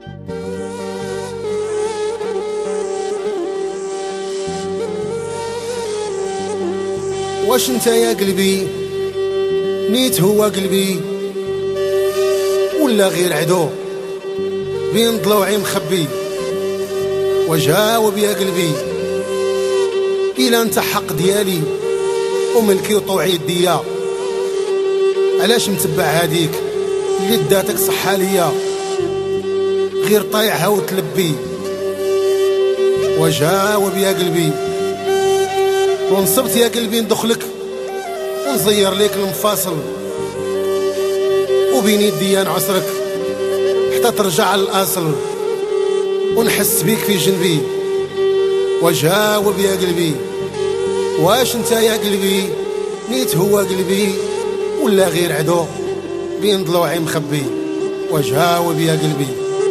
واش انت يا قلبي نيت هو قلبي ولا غير عدو بين ضلوعي مخبي؟ وجاوب يا قلبي، إلا انت حق ديالي وملكي وطوعي يديا، علاش متبع هاديك اللي داتك صحة ليا؟ غير طايعها وتلبي. وجاوب يا قلبي، ونصبت يا قلبي ندخلك ونزير ليك المفاصل، وبين يديا نعسرك حتى ترجع للأصل، ونحس بيك في جنبي. وجاوب يا قلبي، واش انت يا قلبي نيت هو قلبي ولا غير عدو بين ضلوعي مخبي؟ وجاوب يا قلبي.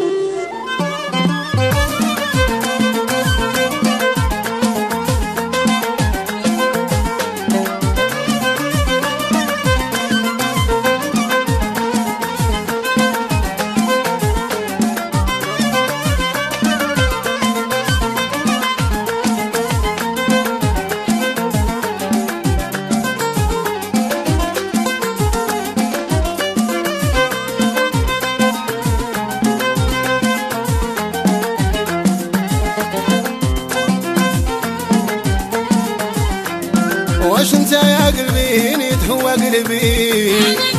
واش انت يا قلبي نيت هو قلبي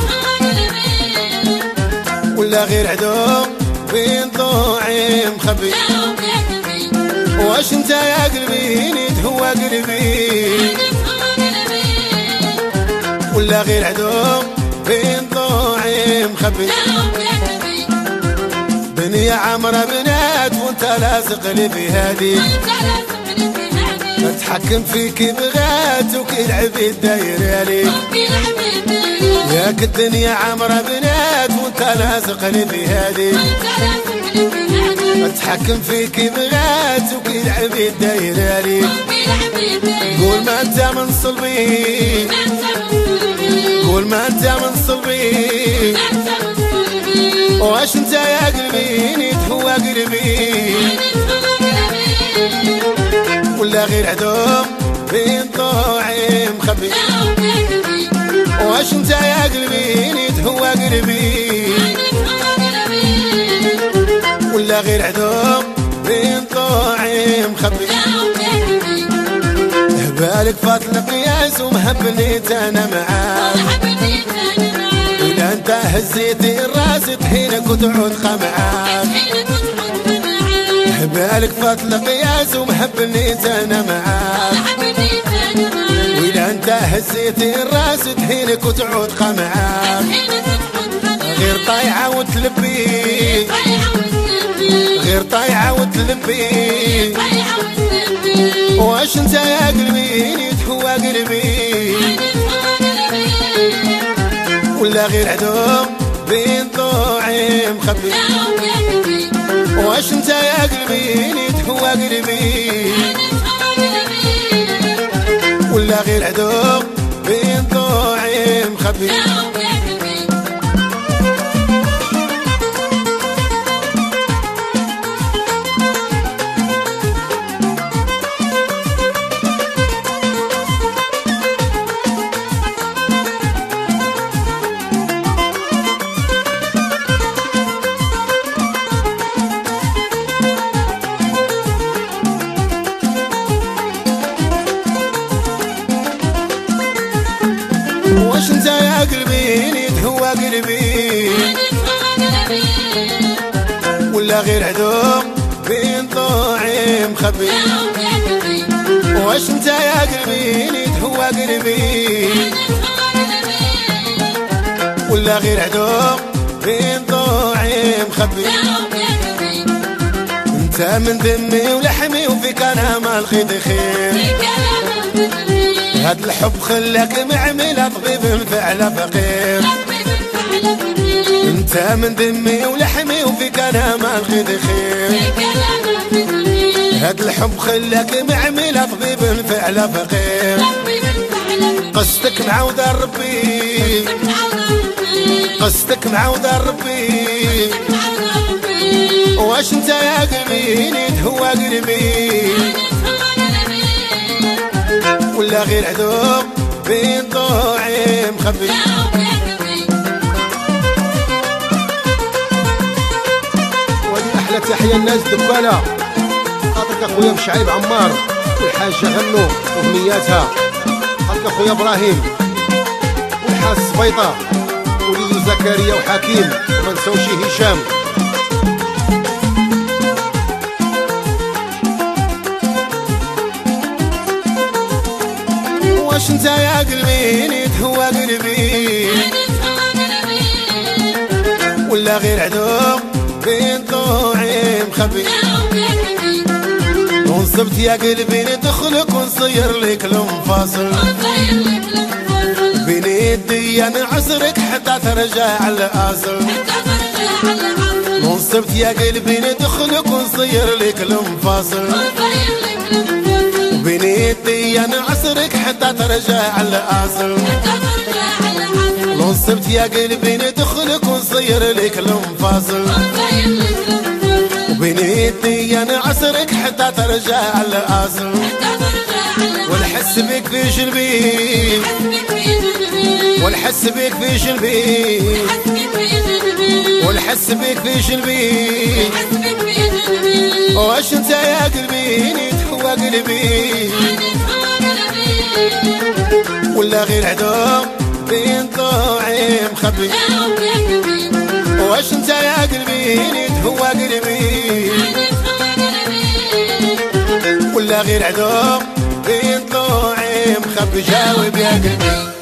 ولا غير عدو بين ضلوعي مخبي؟ واش انت يا قلبي نيت هو قلبي ولا غير عدو بين ضلوعي مخبي؟ دنيا عمرها بنات وانت لاصق لي في هادي، اتحكم فيك بغات وكيلعب الداير عليك. ياك الدنيا عمرها بنات وانت لاصق لي في هادي، اتحكم فيك بغات وكيلعب الداير عليك. قول ما انت من صلبي، قول ما انت من صلبي. واش انت يا قلبي نيت هو قلبي ولا غير عدو بين ضلوعي مخبي؟ واش انت يا قلبي نيت هو قلبي ولا غير عدو بين ضلوعي مخبي؟ هبالك فاضل قياس ومهبنيت انا معاك، إلا انت هزيتي الراس طحينك وتعود خمعاك. هبالك فاضل قياس ومهبنيت انا معاك، وإلا انت هزيتي الراس طحينك وتعود خمعاك. غير طايعة وتلبي، غير طايعة وتلبي. واش انت يا قلبي نيت هو قلبي ولا غير عدو بين ضلوعي مخبي؟ واش انت يا قلبي نيت هو قلبي ولا غير عدو بين ضلوعي مخبي؟ واش انت يا قلبي نيت هو قلبي ولا غير عدو بين ضلوعي مخبي؟ واش انت يا قلبي نيت هو قلبي ولا غير عدو بين ضلوعي مخبي؟ انت من دمي ولحمي وفيك انا ما لقيت خير، هاد الحب خلاك معملة طبيب فعلا فقير. انت من دمي ولحمي وفيك انا ما لقيت خير، هاد الحب خلاك معملة طبيب فعلا فقير. قصدك معوضة ربي، قصدك معوضة ربي. واش انت يا قلبي نيت هو قلبي ولا غير عذوب بين ضوعي مخبي؟ وهذه احلى تحيه الناس دباله خاطرك اخويا مشعيب عمار والحاجه غنو وبنياتها، خاطرك اخويا ابراهيم والحاج سبيطه وليدو زكريا وحكيم، وما نساوش هشام. واش انت يا قلبي نيت هو قلبي ولا غير عذوب بين ضوعي مخبي؟ ونصبت يا قلبي ندخلك ونصير لك المفاصل بين يدي انا عسرك حتى ترجع الاصل. ونصبت يا قلبي ندخلك ونصير لك المفاصل بين يدي انا عسرك حتى ترجع الاصل. نصبت يا قلبي ندخلك ونصير لك المفاصل وبين يدي انا عسرك حتى ترجع الاصل. ونحس بك في جلبي ونحس بك في جلبي ونحس بك في جلبي. واش انت يا قلبي نيت هو قلبي ولا غير عذوب بين ضوعي مخبي؟ واش انت يا قلبي نيت هو قلبي ولا غير عذوب بين ضوعي مخبي؟ جاوب يا قلبي.